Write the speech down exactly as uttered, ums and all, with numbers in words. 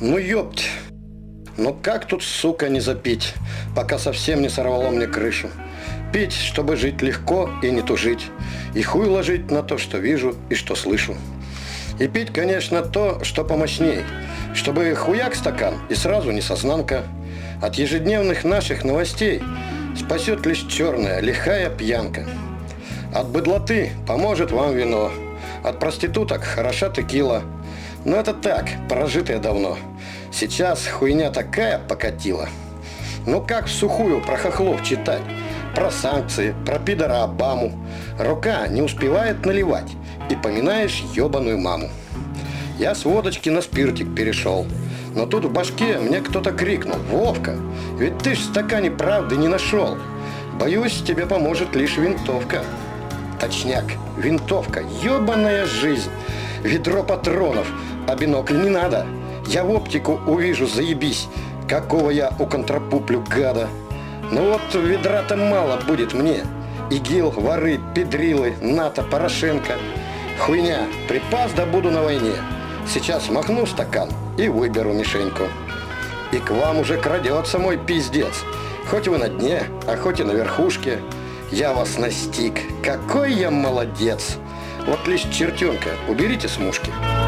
Ну ёпть, ну как тут, сука, не запить, пока совсем не сорвало мне крышу. Пить, чтобы жить легко и не тужить, и хуй ложить на то, что вижу и что слышу. И пить, конечно, то, что помощней, чтобы хуяк стакан и сразу не сознанка. От ежедневных наших новостей спасет лишь черная, лихая пьянка. От быдлоты поможет вам вино, от проституток хороша текила. Но это так, прожитое давно. Сейчас хуйня такая покатила. Ну как в сухую про хохлов читать? Про санкции, про пидора Обаму. Рука не успевает наливать, и поминаешь ебаную маму. Я с водочки на спиртик перешел. Но тут в башке мне кто-то крикнул: Вовка, ведь ты ж в стакане правды не нашел. Боюсь, тебе поможет лишь винтовка. Точняк, винтовка, ебаная жизнь. Ведро патронов, а бинокль не надо. Я в оптику увижу, заебись, какого я уконтрапуплю гада. Ну вот ведра-то мало будет мне. ИГИЛ, воры, педрилы, НАТО, Порошенко. Хуйня, припас добуду на войне. Сейчас махну стакан и выберу мишеньку. И к вам уже крадется мой пиздец. Хоть вы на дне, а хоть и на верхушке. Я вас настиг. Какой я молодец. Вот лишь чертенка уберите с мушки.